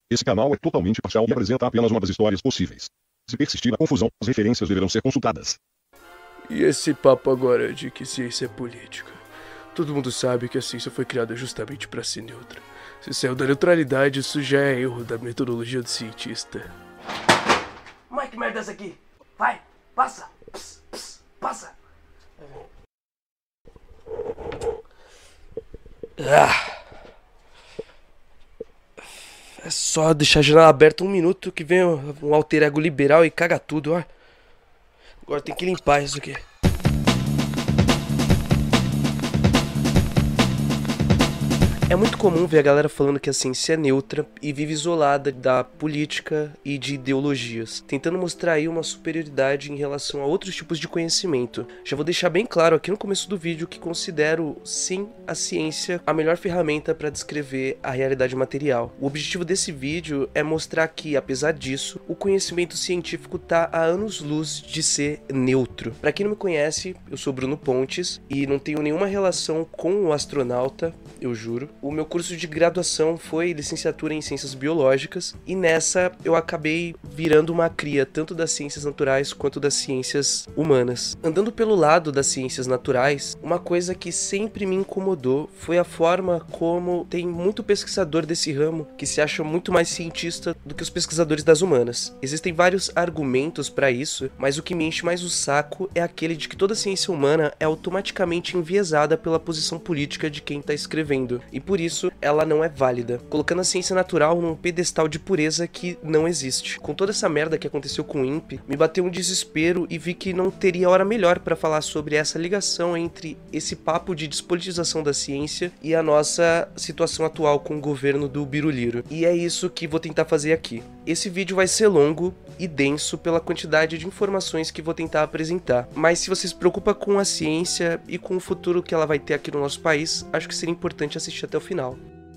Esse canal é totalmente parcial e apresenta apenas uma das histórias possíveis. Se persistir a confusão, as referências deverão ser consultadas. E esse papo agora de que ciência é política? Todo mundo sabe que a ciência foi criada justamente para ser neutra. Se saiu da neutralidade, isso já é erro da metodologia do cientista. Mãe, que merda é essa aqui? Vai, passa! Passa! É só deixar a janela aberta um minuto que vem um alter ego liberal e caga tudo, ó. Agora tem que limpar isso aqui. É muito comum ver a galera falando que a ciência é neutra e vive isolada da política e de ideologias, tentando mostrar aí uma superioridade em relação a outros tipos de conhecimento. Já vou deixar bem claro aqui no começo do vídeo que considero, sim, a ciência a melhor ferramenta para descrever a realidade material. O objetivo desse vídeo é mostrar que, apesar disso, o conhecimento científico tá a anos-luz de ser neutro. Para quem não me conhece, eu sou Bruno Pontes e não tenho nenhuma relação com o astronauta, eu juro. O meu curso de graduação foi licenciatura em Ciências Biológicas e nessa eu acabei virando uma cria tanto das ciências naturais quanto das ciências humanas. Andando pelo lado das ciências naturais, uma coisa que sempre me incomodou foi a forma como tem muito pesquisador desse ramo que se acha muito mais cientista do que os pesquisadores das humanas. Existem vários argumentos para isso, mas o que me enche mais o saco é aquele de que toda ciência humana é automaticamente enviesada pela posição política de quem está escrevendo. E por isso ela não é válida, colocando a ciência natural num pedestal de pureza que não existe. Com toda essa merda que aconteceu com o INPE, me bateu um desespero e vi que não teria hora melhor para falar sobre essa ligação entre esse papo de despolitização da ciência e a nossa situação atual com o governo do Biruliro. E é isso que vou tentar fazer aqui. Esse vídeo vai ser longo e denso pela quantidade de informações que vou tentar apresentar, mas se você se preocupa com a ciência e com o futuro que ela vai ter aqui no nosso país, acho que seria importante assistir até o final.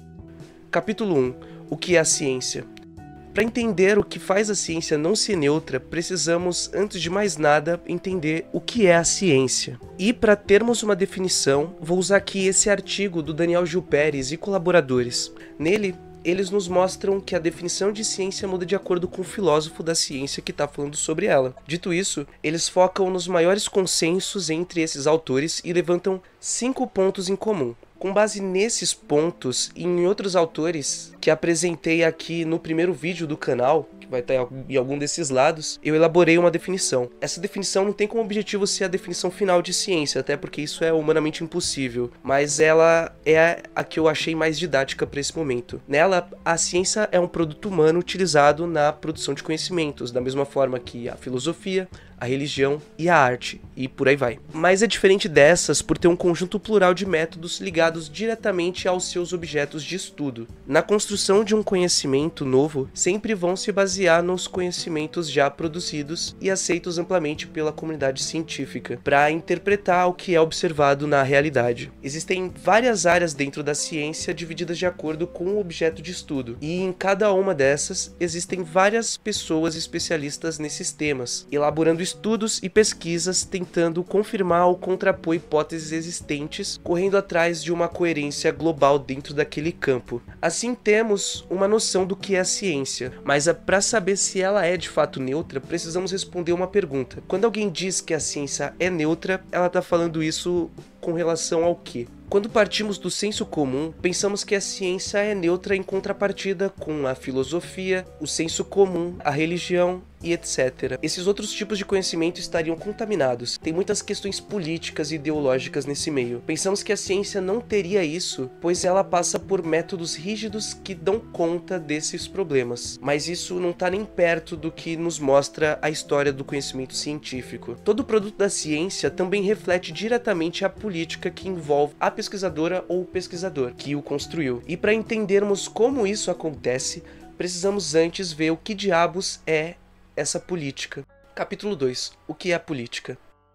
Capítulo 1. O que é a ciência? Para entender o que faz a ciência não ser neutra, precisamos, antes de mais nada, entender o que é a ciência. E para termos uma definição, vou usar aqui esse artigo do Daniel Gil Pérez e colaboradores. Nele, eles nos mostram que a definição de ciência muda de acordo com o filósofo da ciência que está falando sobre ela. Dito isso, eles focam nos maiores consensos entre esses autores e levantam 5 pontos em comum. Com base nesses pontos e em outros autores que apresentei aqui no primeiro vídeo do canal, que vai estar em algum desses lados, eu elaborei uma definição. Essa definição não tem como objetivo ser a definição final de ciência, até porque isso é humanamente impossível, mas ela é a que eu achei mais didática para esse momento. Nela, a ciência é um produto humano utilizado na produção de conhecimentos, da mesma forma que a filosofia, a religião e a arte, e por aí vai. Mas é diferente dessas por ter um conjunto plural de métodos ligados diretamente aos seus objetos de estudo. Na construção de um conhecimento novo, sempre vão se basear nos conhecimentos já produzidos e aceitos amplamente pela comunidade científica, para interpretar o que é observado na realidade. Existem várias áreas dentro da ciência divididas de acordo com o objeto de estudo, e em cada uma dessas existem várias pessoas especialistas nesses temas, elaborando estudos e pesquisas tentando confirmar ou contrapor hipóteses existentes, correndo atrás de uma coerência global dentro daquele campo. Assim temos uma noção do que é a ciência, mas para saber se ela é de fato neutra, precisamos responder uma pergunta. Quando alguém diz que a ciência é neutra, ela está falando isso com relação ao quê? Quando partimos do senso comum, pensamos que a ciência é neutra em contrapartida com a filosofia, o senso comum, a religião e etc. Esses outros tipos de conhecimento estariam contaminados. Tem muitas questões políticas e ideológicas nesse meio. Pensamos que a ciência não teria isso, pois ela passa por métodos rígidos que dão conta desses problemas. Mas isso não está nem perto do que nos mostra a história do conhecimento científico. Todo produto da ciência também reflete diretamente a política que envolve a pesquisadora ou o pesquisador que o construiu. E para entendermos como isso acontece, precisamos antes ver o que diabos é essa política. Capítulo 2. O que é a política?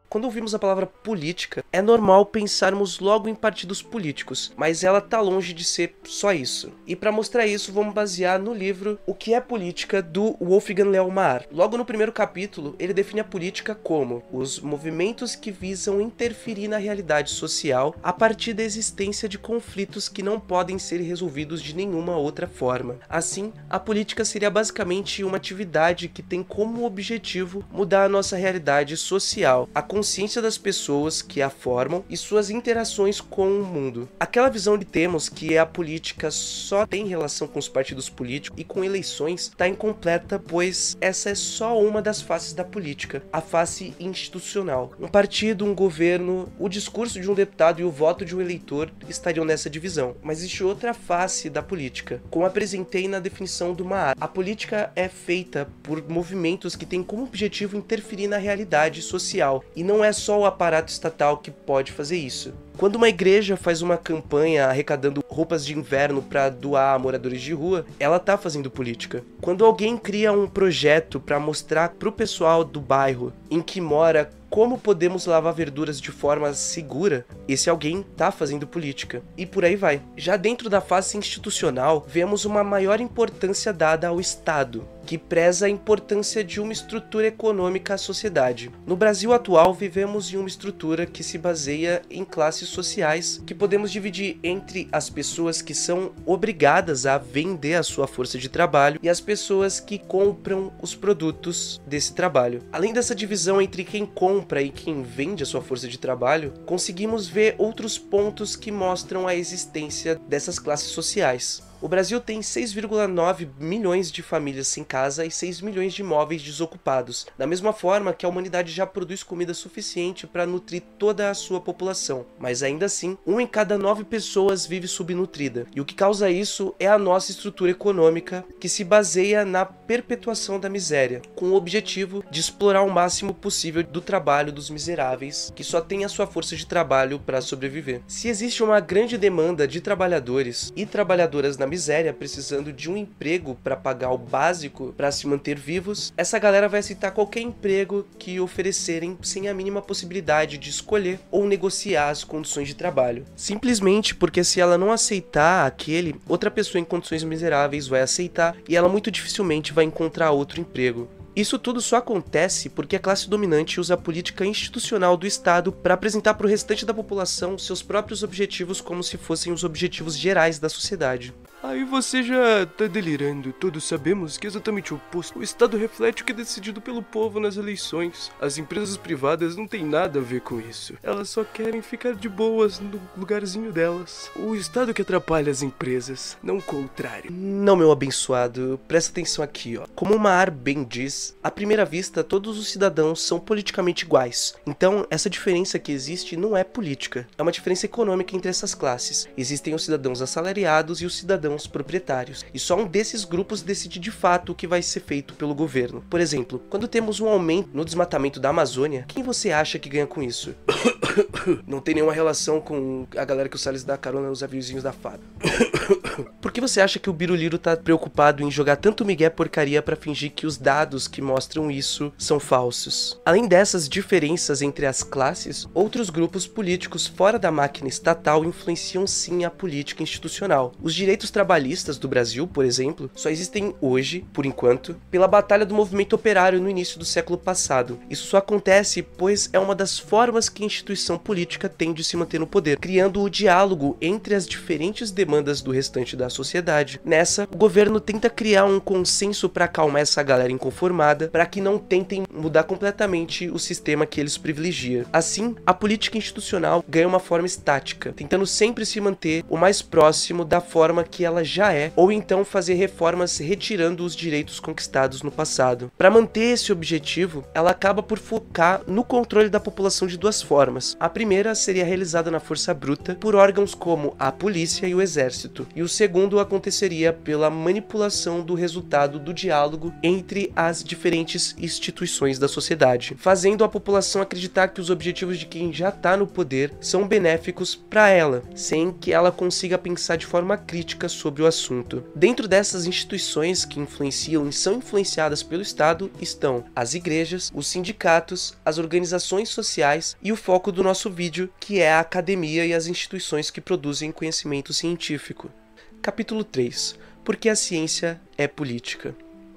Quando ouvimos a palavra política, é normal pensarmos logo em partidos políticos, mas ela tá longe de ser só isso. E para mostrar isso, vamos basear no livro O que é Política, do Wolfgang Leonmahr. Logo no primeiro capítulo, ele define a política como os movimentos que visam interferir na realidade social a partir da existência de conflitos que não podem ser resolvidos de nenhuma outra forma. Assim, a política seria basicamente uma atividade que tem como objetivo mudar a nossa realidade social, a consciência das pessoas que a formam e suas interações com o mundo. Aquela visão que temos que a política só tem relação com os partidos políticos e com eleições está incompleta, pois essa é só uma das faces da política, a face institucional. Um partido, um governo, o discurso de um deputado e o voto de um eleitor estariam nessa divisão. Mas existe outra face da política, como apresentei na definição do Maher. A política é feita por movimentos que têm como objetivo interferir na realidade social, e não é só o aparato estatal que pode fazer isso. Quando uma igreja faz uma campanha arrecadando roupas de inverno para doar a moradores de rua, ela tá fazendo política. Quando alguém cria um projeto para mostrar pro pessoal do bairro em que mora como podemos lavar verduras de forma segura, esse alguém tá fazendo política. E por aí vai. Já dentro da face institucional, vemos uma maior importância dada ao Estado, que preza a importância de uma estrutura econômica à sociedade. No Brasil atual, vivemos em uma estrutura que se baseia em classes sociais, que podemos dividir entre as pessoas que são obrigadas a vender a sua força de trabalho e as pessoas que compram os produtos desse trabalho. Além dessa divisão entre quem compra e quem vende a sua força de trabalho, conseguimos ver outros pontos que mostram a existência dessas classes sociais. O Brasil tem 6,9 milhões de famílias sem casa e 6 milhões de imóveis desocupados, da mesma forma que a humanidade já produz comida suficiente para nutrir toda a sua população, mas ainda assim, 1 em cada 9 pessoas vive subnutrida, e o que causa isso é a nossa estrutura econômica, que se baseia na perpetuação da miséria, com o objetivo de explorar o máximo possível do trabalho dos miseráveis, que só têm a sua força de trabalho para sobreviver. Se existe uma grande demanda de trabalhadores e trabalhadoras na miséria, precisando de um emprego para pagar o básico para se manter vivos, essa galera vai aceitar qualquer emprego que oferecerem sem a mínima possibilidade de escolher ou negociar as condições de trabalho. Simplesmente porque se ela não aceitar aquele, outra pessoa em condições miseráveis vai aceitar e ela muito dificilmente vai encontrar outro emprego. Isso tudo só acontece porque a classe dominante usa a política institucional do Estado para apresentar para o restante da população seus próprios objetivos como se fossem os objetivos gerais da sociedade. Aí você já tá delirando. Todos sabemos que é exatamente o oposto. O Estado reflete o que é decidido pelo povo nas eleições. As empresas privadas não têm nada a ver com isso. Elas só querem ficar de boas no lugarzinho delas. O Estado que atrapalha as empresas, não o contrário. Não, meu abençoado. Presta atenção aqui, ó. Como o Maher bem diz, à primeira vista, todos os cidadãos são politicamente iguais. Então, essa diferença que existe não é política. É uma diferença econômica entre essas classes. Existem os cidadãos assalariados e os cidadãos proprietários. E só um desses grupos decide de fato o que vai ser feito pelo governo. Por exemplo, quando temos um aumento no desmatamento da Amazônia, quem você acha que ganha com isso? Não tem nenhuma relação com a galera que o Salles dá carona nos aviãozinhos da FAB. Por que você acha que o Biruliro tá preocupado em jogar tanto migué porcaria pra fingir que os dados que mostram isso são falsos? Além dessas diferenças entre as classes, outros grupos políticos fora da máquina estatal influenciam sim a política institucional. Os direitos trabalhistas do Brasil, por exemplo, só existem hoje, por enquanto, pela batalha do movimento operário no início do século passado. Isso só acontece pois é uma das formas que a instituição política tem de se manter no poder, criando o diálogo entre as diferentes demandas do restante da sociedade. Nessa, o governo tenta criar um consenso para acalmar essa galera inconformada, para que não tentem mudar completamente o sistema que eles privilegiam. Assim, a política institucional ganha uma forma estática, tentando sempre se manter o mais próximo da forma que ela já é, ou então fazer reformas retirando os direitos conquistados no passado. Para manter esse objetivo, ela acaba por focar no controle da população de duas formas. tipos. A primeira seria realizada na força bruta por órgãos como a polícia e o exército, e o segundo aconteceria pela manipulação do resultado do diálogo entre as diferentes instituições da sociedade, fazendo a população acreditar que os objetivos de quem já está no poder são benéficos para ela, sem que ela consiga pensar de forma crítica sobre o assunto. Dentro dessas instituições que influenciam e são influenciadas pelo Estado estão as igrejas, os sindicatos, as organizações sociais e o foco do nosso vídeo, que é a academia e as instituições que produzem conhecimento científico. Capítulo 3. Por que a ciência é política?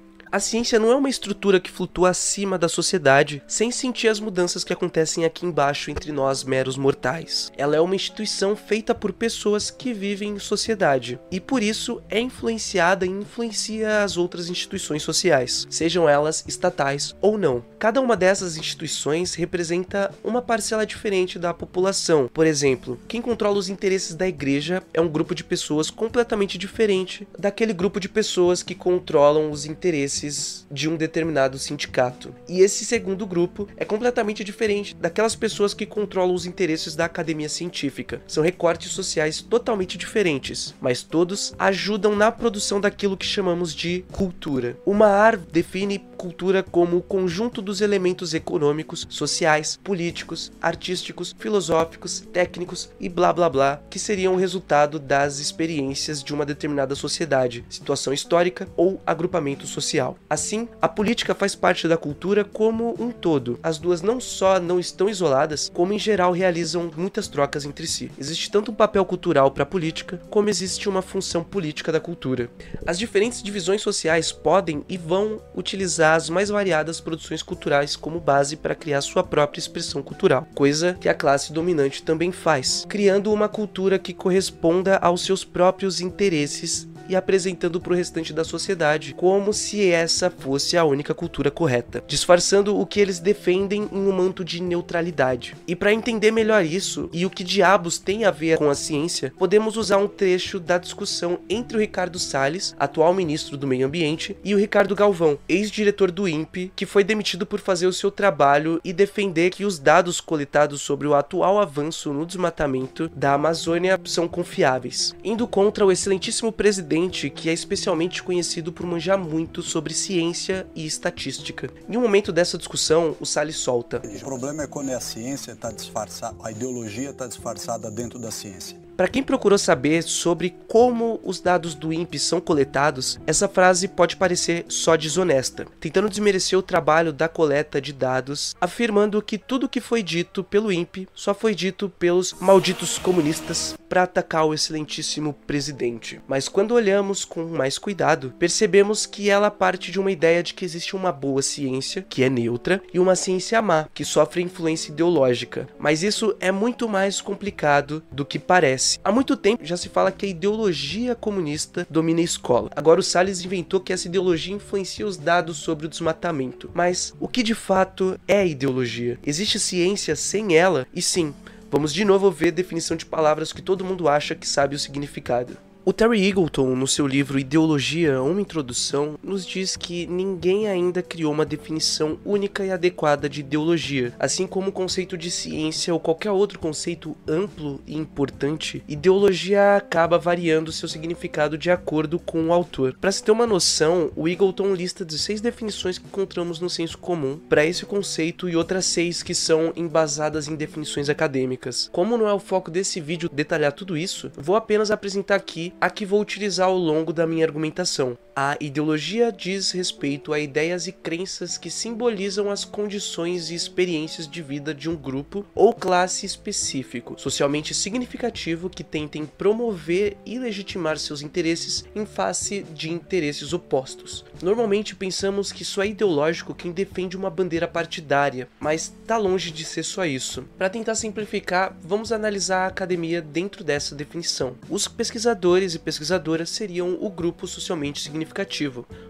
A ciência não é uma estrutura que flutua acima da sociedade, sem sentir as mudanças que acontecem aqui embaixo entre nós meros mortais. Ela é uma instituição feita por pessoas que vivem em sociedade, e por isso é influenciada e influencia as outras instituições sociais, sejam elas estatais ou não. Cada uma dessas instituições representa uma parcela diferente da população. Por exemplo, quem controla os interesses da igreja é um grupo de pessoas completamente diferente daquele grupo de pessoas que controlam os interesses de um determinado sindicato. E esse segundo grupo é completamente diferente daquelas pessoas que controlam os interesses da academia científica. São recortes sociais totalmente diferentes, mas todos ajudam na produção daquilo que chamamos de cultura. O Maher define cultura como o conjunto dos elementos econômicos, sociais, políticos, artísticos, filosóficos, técnicos e blá blá blá, que seriam o resultado das experiências de uma determinada sociedade, situação histórica ou agrupamento social. Assim, a política faz parte da cultura como um todo. As duas não só não estão isoladas, como em geral realizam muitas trocas entre si. Existe tanto um papel cultural para a política, como existe uma função política da cultura. As diferentes divisões sociais podem e vão utilizar as mais variadas produções culturais como base para criar sua própria expressão cultural, coisa que a classe dominante também faz, criando uma cultura que corresponda aos seus próprios interesses e apresentando para o restante da sociedade como se essa fosse a única cultura correta, disfarçando o que eles defendem em um manto de neutralidade. E para entender melhor isso e o que diabos tem a ver com a ciência, podemos usar um trecho da discussão entre o Ricardo Salles, atual ministro do Meio Ambiente, e o Ricardo Galvão, ex-diretor do INPE, que foi demitido por fazer o seu trabalho e defender que os dados coletados sobre o atual avanço no desmatamento da Amazônia são confiáveis, indo contra o excelentíssimo presidente, que é especialmente conhecido por manjar muito sobre ciência e estatística. Em um momento dessa discussão, o Salles solta: o problema é quando a ciência está disfarçada, a ideologia está disfarçada dentro da ciência. Para quem procurou saber sobre como os dados do INPE são coletados, essa frase pode parecer só desonesta, tentando desmerecer o trabalho da coleta de dados, afirmando que tudo que foi dito pelo INPE só foi dito pelos malditos comunistas para atacar o excelentíssimo presidente. Mas quando olhamos com mais cuidado, percebemos que ela parte de uma ideia de que existe uma boa ciência, que é neutra, e uma ciência má, que sofre influência ideológica. Mas isso é muito mais complicado do que parece. Há muito tempo já se fala que a ideologia comunista domina a escola. Agora o Salles inventou que essa ideologia influencia os dados sobre o desmatamento. Mas o que de fato é a ideologia? Existe ciência sem ela? E sim, vamos de novo ver a definição de palavras que todo mundo acha que sabe o significado. O Terry Eagleton, no seu livro Ideologia, uma introdução, nos diz que ninguém ainda criou uma definição única e adequada de ideologia. Assim como o conceito de ciência ou qualquer outro conceito amplo e importante, ideologia acaba variando seu significado de acordo com o autor. Para se ter uma noção, o Eagleton lista 16 definições que encontramos no senso comum para esse conceito e outras 6 que são embasadas em definições acadêmicas. Como não é o foco desse vídeo detalhar tudo isso, vou apenas apresentar aqui a que vou utilizar ao longo da minha argumentação. A ideologia diz respeito a ideias e crenças que simbolizam as condições e experiências de vida de um grupo ou classe específico, socialmente significativo, que tentem promover e legitimar seus interesses em face de interesses opostos. Normalmente pensamos que só é ideológico quem defende uma bandeira partidária, mas tá longe de ser só isso. Para tentar simplificar, vamos analisar a academia dentro dessa definição. Os pesquisadores e pesquisadoras seriam o grupo socialmente significativo.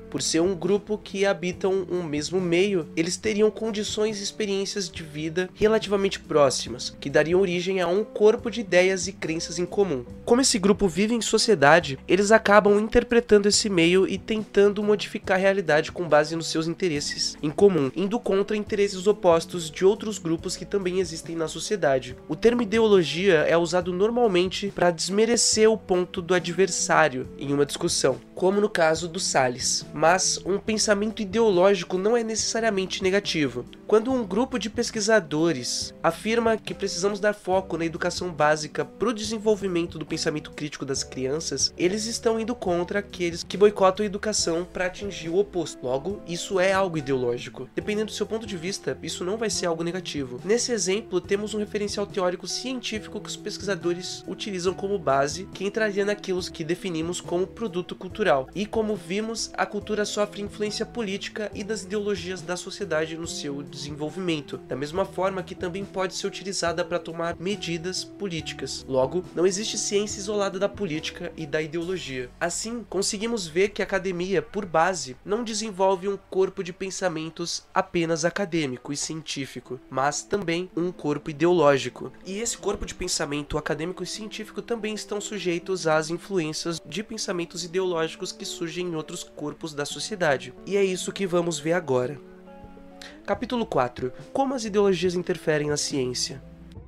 Por ser um grupo que habitam um mesmo meio, eles teriam condições e experiências de vida relativamente próximas, que dariam origem a um corpo de ideias e crenças em comum. Como esse grupo vive em sociedade, eles acabam interpretando esse meio e tentando modificar a realidade com base nos seus interesses em comum, indo contra interesses opostos de outros grupos que também existem na sociedade. O termo ideologia é usado normalmente para desmerecer o ponto do adversário em uma discussão, como no caso do Salles. Mas um pensamento ideológico não é necessariamente negativo. Quando um grupo de pesquisadores afirma que precisamos dar foco na educação básica para o desenvolvimento do pensamento crítico das crianças, eles estão indo contra aqueles que boicotam a educação para atingir o oposto. Logo, isso é algo ideológico. Dependendo do seu ponto de vista, isso não vai ser algo negativo. Nesse exemplo, temos um referencial teórico científico que os pesquisadores utilizam como base, que entraria naquilo que definimos como produto cultural. E como vimos, a cultura sofre influência política e das ideologias da sociedade no seu desenvolvimento, da mesma forma que também pode ser utilizada para tomar medidas políticas. Logo, não existe ciência isolada da política e da ideologia. Assim, conseguimos ver que a academia, por base, não desenvolve um corpo de pensamentos apenas acadêmico e científico, mas também um corpo ideológico. E esse corpo de pensamento acadêmico e científico também estão sujeitos às influências de pensamentos ideológicos que surgem em outros corpos da sociedade. E é isso que vamos ver agora. Capítulo 4. Como as ideologias interferem na ciência.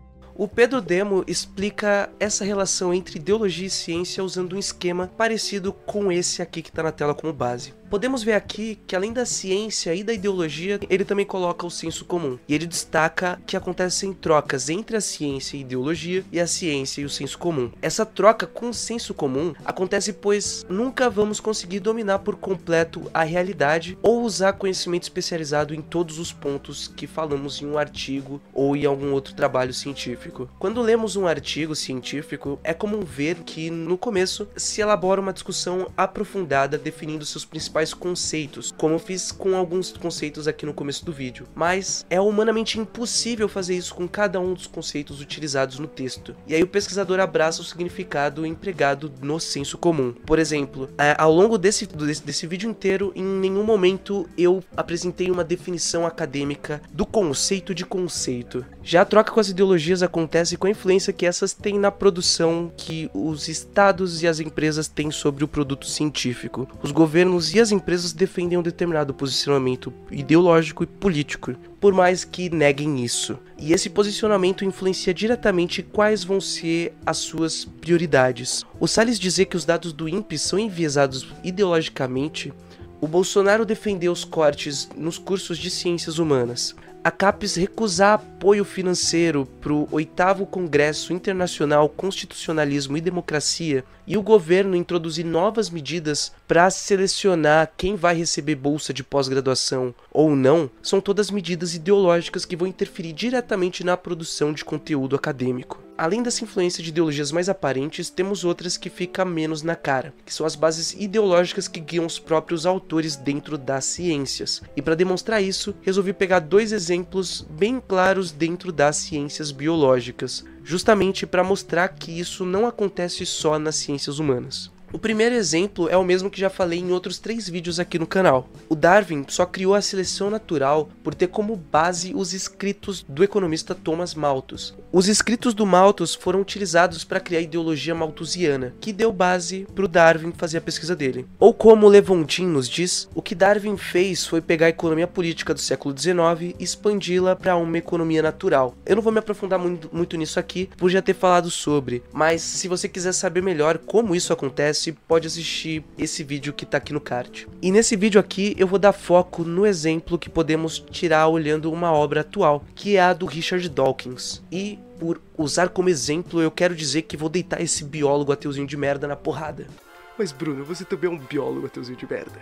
O Pedro Demo explica essa relação entre ideologia e ciência usando um esquema parecido com esse aqui que está na tela como base. Podemos ver aqui que além da ciência e da ideologia, ele também coloca o senso comum. E ele destaca que acontecem trocas entre a ciência e a ideologia e a ciência e o senso comum. Essa troca com o senso comum acontece pois nunca vamos conseguir dominar por completo a realidade ou usar conhecimento especializado em todos os pontos que falamos em um artigo ou em algum outro trabalho científico. Quando lemos um artigo científico, é comum ver que no começo se elabora uma discussão aprofundada definindo seus principais conceitos, como eu fiz com alguns conceitos aqui no começo do vídeo, mas é humanamente impossível fazer isso com cada um dos conceitos utilizados no texto. E aí o pesquisador abraça o significado empregado no senso comum. Por exemplo, ao longo desse vídeo inteiro, em nenhum momento eu apresentei uma definição acadêmica do conceito de conceito. Já a troca com as ideologias acontece com a influência que essas têm na produção que os estados e as empresas têm sobre o produto científico. Os governos e as empresas defendem um determinado posicionamento ideológico e político, por mais que neguem isso. E esse posicionamento influencia diretamente quais vão ser as suas prioridades. O Salles dizer que os dados do INPE são enviesados ideologicamente, o Bolsonaro defendeu os cortes nos cursos de ciências humanas, a CAPES recusar apoio financeiro para o 8º Congresso Internacional Constitucionalismo e Democracia e o governo introduzir novas medidas para selecionar quem vai receber bolsa de pós-graduação ou não, são todas medidas ideológicas que vão interferir diretamente na produção de conteúdo acadêmico. Além dessa influência de ideologias mais aparentes, temos outras que ficam menos na cara, que são as bases ideológicas que guiam os próprios autores dentro das ciências. E para demonstrar isso, resolvi pegar dois exemplos bem claros dentro das ciências biológicas, justamente para mostrar que isso não acontece só nas ciências humanas. O primeiro exemplo é o mesmo que já falei em outros 3 vídeos aqui no canal. O Darwin só criou a seleção natural por ter como base os escritos do economista Thomas Malthus. Os escritos do Malthus foram utilizados para criar a ideologia malthusiana, que deu base para o Darwin fazer a pesquisa dele. Ou como Levontin nos diz, o que Darwin fez foi pegar a economia política do século XIX e expandi-la para uma economia natural. Eu não vou me aprofundar muito nisso aqui, por já ter falado sobre, mas se você quiser saber melhor como isso acontece, pode assistir esse vídeo que tá aqui no card. E nesse vídeo aqui eu vou dar foco no exemplo que podemos tirar olhando uma obra atual, que é a do Richard Dawkins. E por usar como exemplo eu quero dizer que vou deitar esse biólogo ateuzinho de merda na porrada. Mas Bruno, você também é um biólogo ateuzinho de merda.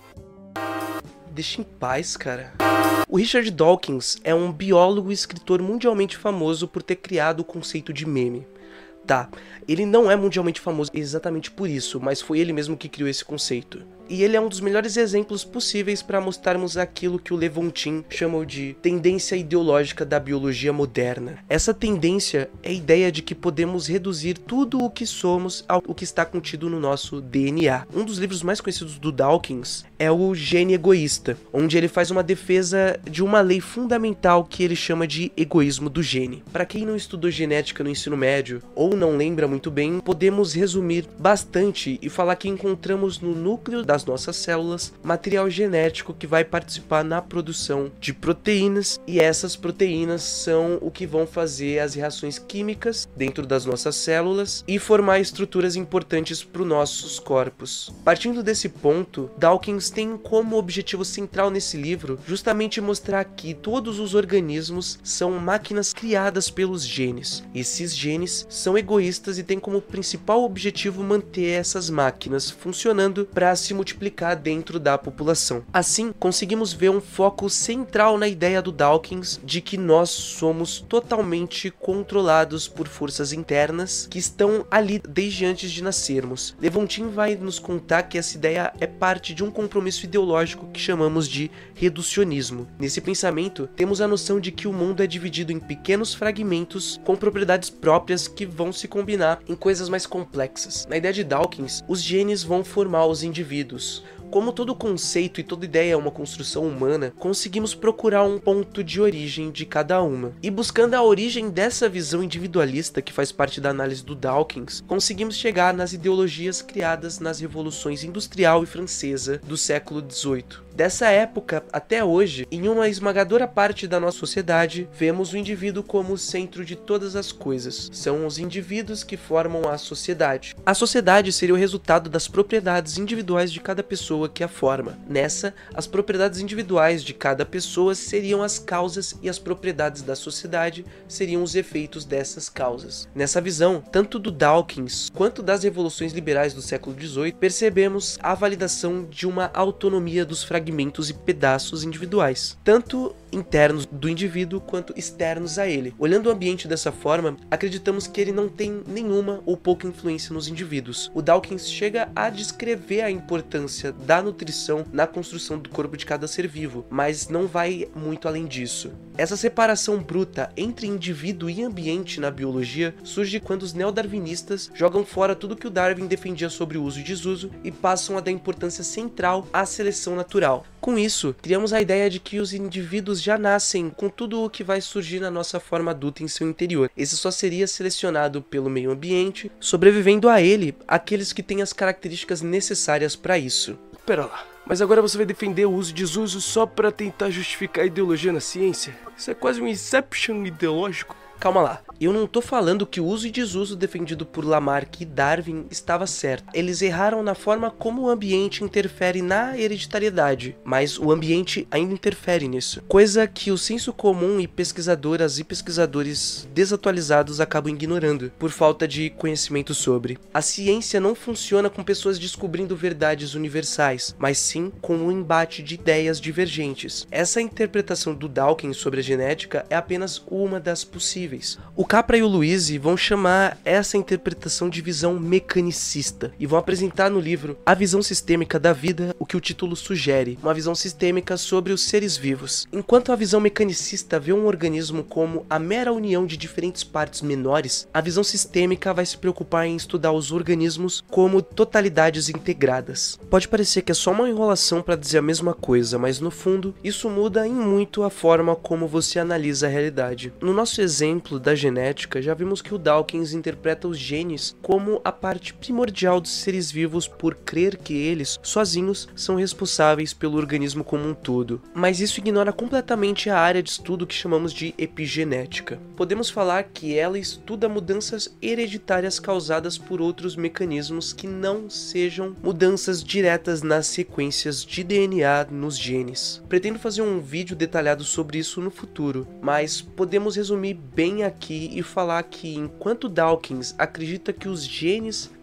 Deixa em paz, cara. O Richard Dawkins é um biólogo e escritor mundialmente famoso por ter criado o conceito de meme. Tá, ele não é mundialmente famoso exatamente por isso, mas foi ele mesmo que criou esse conceito. e ele é um dos melhores exemplos possíveis para mostrarmos aquilo que o Levontin chamou de tendência ideológica da biologia moderna. Essa tendência é a ideia de que podemos reduzir tudo o que somos ao que está contido no nosso DNA. Um dos livros mais conhecidos do Dawkins é o Gene Egoísta, onde ele faz uma defesa de uma lei fundamental que ele chama de egoísmo do gene. Para quem não estudou genética no ensino médio ou não lembra muito bem, podemos resumir bastante e falar que encontramos no núcleo das nossas células material genético que vai participar na produção de proteínas, e essas proteínas são o que vão fazer as reações químicas dentro das nossas células e formar estruturas importantes para os nossos corpos. Partindo desse ponto, Dawkins tem como objetivo central nesse livro justamente mostrar que todos os organismos são máquinas criadas pelos genes. Esses genes são egoístas e têm como principal objetivo manter essas máquinas funcionando para se multiplicar dentro da população. Assim, conseguimos ver um foco central na ideia do Dawkins de que nós somos totalmente controlados por forças internas que estão ali desde antes de nascermos. Levontin vai nos contar que essa ideia é parte de um compromisso ideológico que chamamos de reducionismo. Nesse pensamento, temos a noção de que o mundo é dividido em pequenos fragmentos com propriedades próprias que vão se combinar em coisas mais complexas. Na ideia de Dawkins, os genes vão formar os indivíduos. Como todo conceito e toda ideia é uma construção humana, conseguimos procurar um ponto de origem de cada uma. E buscando a origem dessa visão individualista que faz parte da análise do Dawkins, conseguimos chegar nas ideologias criadas nas revoluções industrial e francesa do século XVIII. Dessa época até hoje, em uma esmagadora parte da nossa sociedade, vemos o indivíduo como o centro de todas as coisas. São os indivíduos que formam a sociedade. A sociedade seria o resultado das propriedades individuais de cada pessoa que a forma. Nessa, as propriedades individuais de cada pessoa seriam as causas e as propriedades da sociedade seriam os efeitos dessas causas. Nessa visão, tanto do Dawkins quanto das revoluções liberais do século XVIII, percebemos a validação de uma autonomia dos fragmentos e pedaços individuais, tanto internos do indivíduo quanto externos a ele. Olhando o ambiente dessa forma, acreditamos que ele não tem nenhuma ou pouca influência nos indivíduos. O Dawkins chega a descrever a importância da nutrição na construção do corpo de cada ser vivo, mas não vai muito além disso. Essa separação bruta entre indivíduo e ambiente na biologia surge quando os neodarwinistas jogam fora tudo que o Darwin defendia sobre o uso e desuso e passam a dar importância central à seleção natural. Com isso, criamos a ideia de que os indivíduos já nascem com tudo o que vai surgir na nossa forma adulta em seu interior. Esse só seria selecionado pelo meio ambiente, sobrevivendo a ele aqueles que têm as características necessárias para isso. Pera lá, mas agora você vai defender o uso e desuso só pra tentar justificar a ideologia na ciência? Isso é quase um inception ideológico. Calma lá, eu não tô falando que o uso e desuso defendido por Lamarck e Darwin estava certo. Eles erraram na forma como o ambiente interfere na hereditariedade, mas o ambiente ainda interfere nisso. Coisa que o senso comum e pesquisadoras e pesquisadores desatualizados acabam ignorando, por falta de conhecimento sobre. A ciência não funciona com pessoas descobrindo verdades universais, mas sim com um embate de ideias divergentes. Essa interpretação do Dawkins sobre a genética é apenas uma das possíveis. O Capra e o Luiz vão chamar essa interpretação de visão mecanicista e vão apresentar no livro A Visão Sistêmica da Vida, o que o título sugere, uma visão sistêmica sobre os seres vivos. Enquanto a visão mecanicista vê um organismo como a mera união de diferentes partes menores, a visão sistêmica vai se preocupar em estudar os organismos como totalidades integradas. Pode parecer que é só uma enrolação para dizer a mesma coisa, mas no fundo, isso muda em muito a forma como você analisa a realidade. No nosso exemplo da genética, já vimos que o Dawkins interpreta os genes como a parte primordial dos seres vivos por crer que eles, sozinhos, são responsáveis pelo organismo como um todo. Mas isso ignora completamente a área de estudo que chamamos de epigenética. Podemos falar que ela estuda mudanças hereditárias causadas por outros mecanismos que não sejam mudanças diretas nas sequências de DNA nos genes. Pretendo fazer um vídeo detalhado sobre isso no futuro, mas podemos resumir bem aqui e falar que enquanto Dawkins acredita que os genes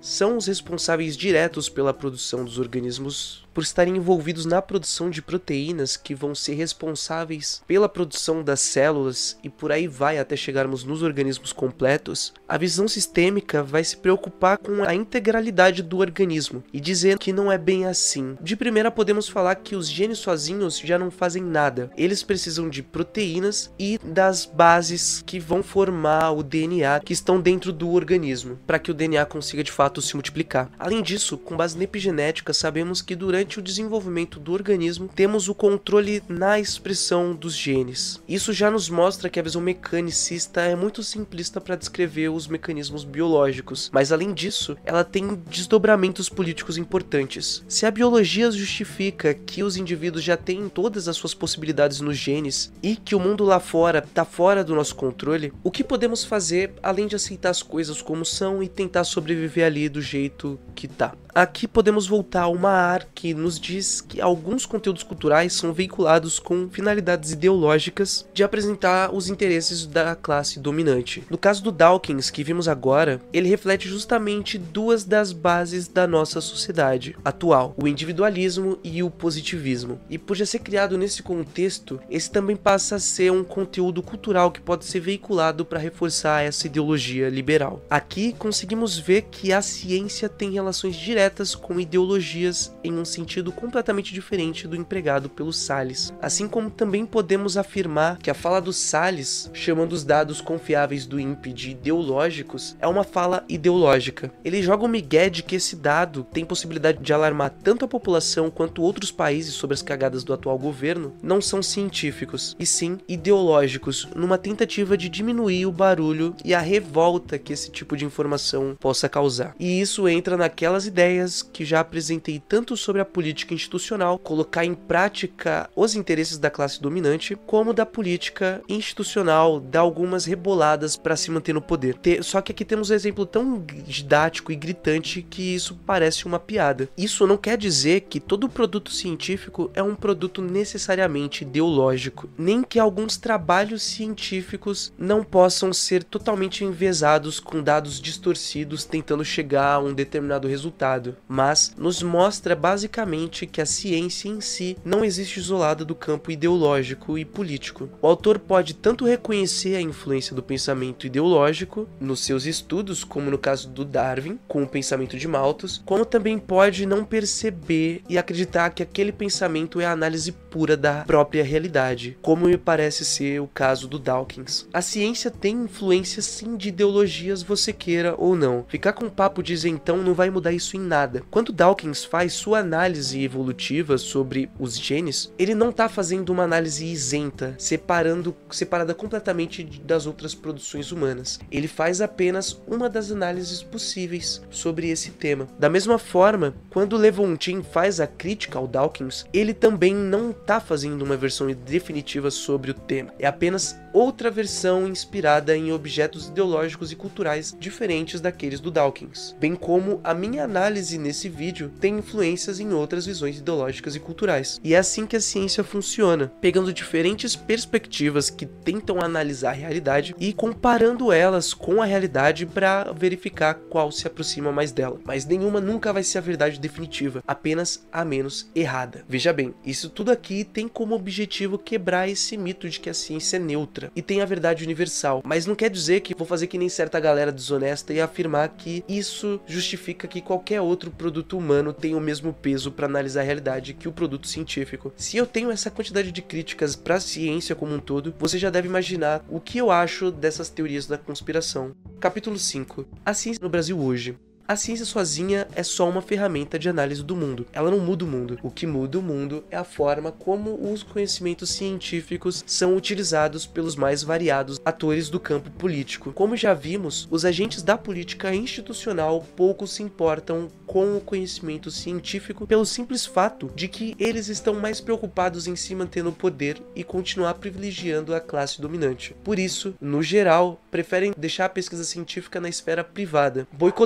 são os responsáveis diretos pela produção dos organismos, por estarem envolvidos na produção de proteínas que vão ser responsáveis pela produção das células e por aí vai até chegarmos nos organismos completos, a visão sistêmica vai se preocupar com a integralidade do organismo e dizer que não é bem assim. De primeira podemos falar que os genes sozinhos já não fazem nada. Eles precisam de proteínas e das bases que vão formar o DNA que estão dentro do organismo, para que o DNA consiga de fato se multiplicar. Além disso, com base na epigenética, sabemos que durante o desenvolvimento do organismo, temos o controle na expressão dos genes. Isso já nos mostra que a visão mecanicista é muito simplista para descrever os mecanismos biológicos, mas além disso, ela tem desdobramentos políticos importantes. Se a biologia justifica que os indivíduos já têm todas as suas possibilidades nos genes e que o mundo lá fora está fora do nosso controle, o que podemos fazer além de aceitar as coisas como são e tentar sobreviver ali do jeito que tá? Aqui podemos voltar a uma AR que nos diz que alguns conteúdos culturais são veiculados com finalidades ideológicas de apresentar os interesses da classe dominante. No caso do Dawkins, que vimos agora, ele reflete justamente duas das bases da nossa sociedade atual, o individualismo e o positivismo. E por já ser criado nesse contexto, esse também passa a ser um conteúdo cultural que pode ser veiculado para reforçar essa ideologia liberal. Aqui conseguimos ver que a ciência tem relações diretas com ideologias em um sentido completamente diferente do empregado pelo Salles. Assim como também podemos afirmar que a fala do Salles, chamando os dados confiáveis do INPE de ideológicos, é uma fala ideológica. Ele joga o migué de que esse dado tem possibilidade de alarmar tanto a população quanto outros países sobre as cagadas do atual governo, não são científicos, e sim ideológicos, numa tentativa de diminuir o barulho e a revolta que esse tipo de informação possa causar. E isso entra naquelas ideias que já apresentei tanto sobre a política institucional, colocar em prática os interesses da classe dominante, como da política institucional, dar algumas reboladas para se manter no poder. Só que aqui temos um exemplo tão didático e gritante que isso parece uma piada. Isso não quer dizer que todo produto científico é um produto necessariamente ideológico, nem que alguns trabalhos científicos não possam ser totalmente enviesados com dados distorcidos tentando chegar a um determinado resultado, mas nos mostra basicamente que a ciência em si não existe isolada do campo ideológico e político. O autor pode tanto reconhecer a influência do pensamento ideológico nos seus estudos, como no caso do Darwin, com o pensamento de Malthus, como também pode não perceber e acreditar que aquele pensamento é a análise pura da própria realidade, como me parece ser o caso do Dawkins. A ciência tem influência sim de ideologias, você queira ou não. Ficar com papo de isentão não vai mudar isso em nada. Quando Dawkins faz sua análise evolutiva sobre os genes, ele não está fazendo uma análise isenta, separada completamente das outras produções humanas. Ele faz apenas uma das análises possíveis sobre esse tema. Da mesma forma, quando Levontin faz a crítica ao Dawkins, ele também não está fazendo uma versão definitiva sobre o tema. É apenas outra versão inspirada em objetos ideológicos e culturais diferentes daqueles do Dawkins. Bem como a minha análise nesse vídeo tem influências em outras visões ideológicas e culturais. E é assim que a ciência funciona, pegando diferentes perspectivas que tentam analisar a realidade e comparando elas com a realidade para verificar qual se aproxima mais dela. Mas nenhuma nunca vai ser a verdade definitiva, apenas a menos errada. Veja bem, isso tudo aqui tem como objetivo quebrar esse mito de que a ciência é neutra e tem a verdade universal, mas não quer dizer que vou fazer que nem certa galera desonesta e afirmar que isso justifica que qualquer outro produto humano tem o mesmo peso para analisar a realidade que o produto científico. Se eu tenho essa quantidade de críticas para a ciência como um todo, você já deve imaginar o que eu acho dessas teorias da conspiração. Capítulo 5. A ciência no Brasil hoje. A ciência sozinha é só uma ferramenta de análise do mundo. Ela não muda o mundo. O que muda o mundo é a forma como os conhecimentos científicos são utilizados pelos mais variados atores do campo político. Como já vimos, os agentes da política institucional pouco se importam com o conhecimento científico pelo simples fato de que eles estão mais preocupados em se manter no poder e continuar privilegiando a classe dominante. Por isso, no geral, preferem deixar a pesquisa científica na esfera privada, boicotando as universidades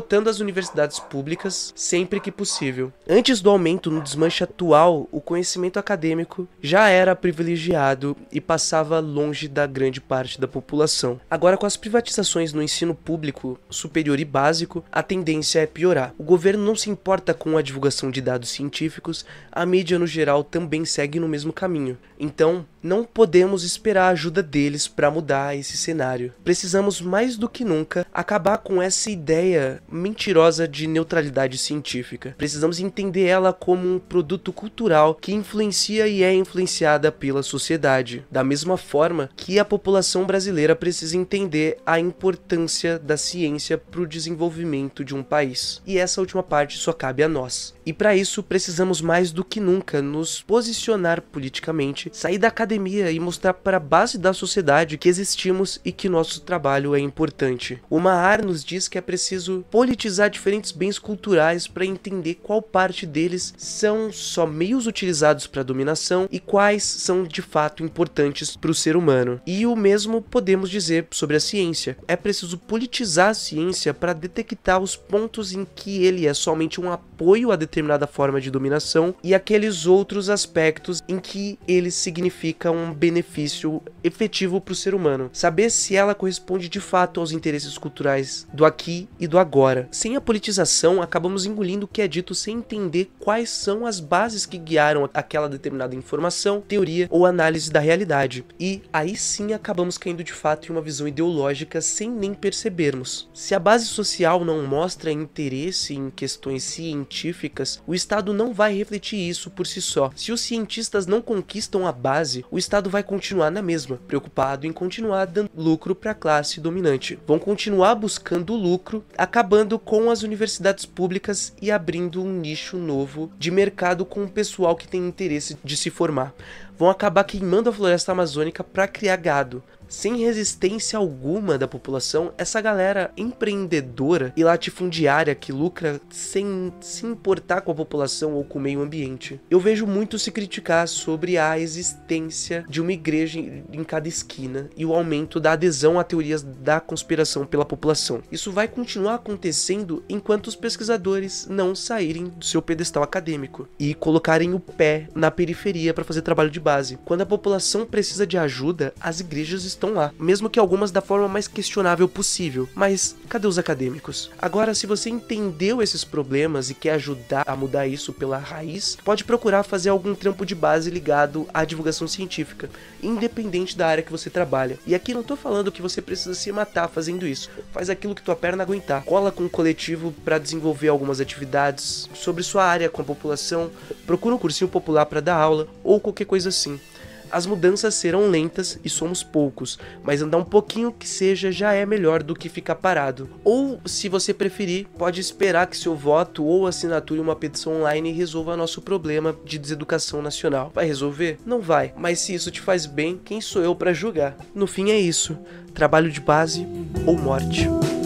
universidades públicas sempre que possível. Antes do aumento no desmanche atual, o conhecimento acadêmico já era privilegiado e passava longe da grande parte da população. Agora, com as privatizações no ensino público, superior e básico, a tendência é piorar. O governo não se importa com a divulgação de dados científicos, a mídia no geral também segue no mesmo caminho. Então, não podemos esperar a ajuda deles para mudar esse cenário. Precisamos mais do que nunca acabar com essa ideia mentirosa de neutralidade científica. Precisamos entender ela como um produto cultural que influencia e é influenciada pela sociedade. Da mesma forma que a população brasileira precisa entender a importância da ciência para o desenvolvimento de um país. E essa última parte só cabe a nós. E para isso precisamos mais do que nunca nos posicionar politicamente, sair da academia e mostrar para a base da sociedade que existimos e que nosso trabalho é importante. O Mahar nos diz que é preciso politizar diferentes bens culturais para entender qual parte deles são só meios utilizados para dominação e quais são de fato importantes para o ser humano. E o mesmo podemos dizer sobre a ciência. É preciso politizar a ciência para detectar os pontos em que ele é somente um apoio a determinada forma de dominação e aqueles outros aspectos em que ele significa um benefício efetivo para o ser humano. Saber se ela corresponde de fato aos interesses culturais do aqui e do agora. Sem a politização, acabamos engolindo o que é dito sem entender quais são as bases que guiaram aquela determinada informação, teoria ou análise da realidade. E aí sim acabamos caindo de fato em uma visão ideológica sem nem percebermos. Se a base social não mostra interesse em questões científicas, o Estado não vai refletir isso por si só. Se os cientistas não conquistam a base, o Estado vai continuar na mesma, preocupado em continuar dando lucro para a classe dominante. Vão continuar buscando lucro, acabando com as universidades públicas e abrindo um nicho novo de mercado com o pessoal que tem interesse de se formar. Vão acabar queimando a floresta amazônica para criar gado. Sem resistência alguma da população, essa galera empreendedora e latifundiária que lucra sem se importar com a população ou com o meio ambiente. Eu vejo muito se criticar sobre a existência de uma igreja em cada esquina e o aumento da adesão a teorias da conspiração pela população. Isso vai continuar acontecendo enquanto os pesquisadores não saírem do seu pedestal acadêmico e colocarem o pé na periferia para fazer trabalho de base. Quando a população precisa de ajuda, as igrejas estão lá, mesmo que algumas da forma mais questionável possível. Mas cadê os acadêmicos? Agora, se você entendeu esses problemas e quer ajudar a mudar isso pela raiz, pode procurar fazer algum trampo de base ligado à divulgação científica, independente da área que você trabalha. E aqui não tô falando que você precisa se matar fazendo isso. Faz aquilo que tua perna aguentar. Cola com um coletivo para desenvolver algumas atividades sobre sua área com a população, procura um cursinho popular para dar aula ou qualquer coisa assim. As mudanças serão lentas e somos poucos, mas andar um pouquinho que seja já é melhor do que ficar parado. Ou, se você preferir, pode esperar que seu voto ou assinatura em uma petição online resolva nosso problema de deseducação nacional. Vai resolver? Não vai, mas se isso te faz bem, quem sou eu para julgar? No fim é isso, trabalho de base ou morte.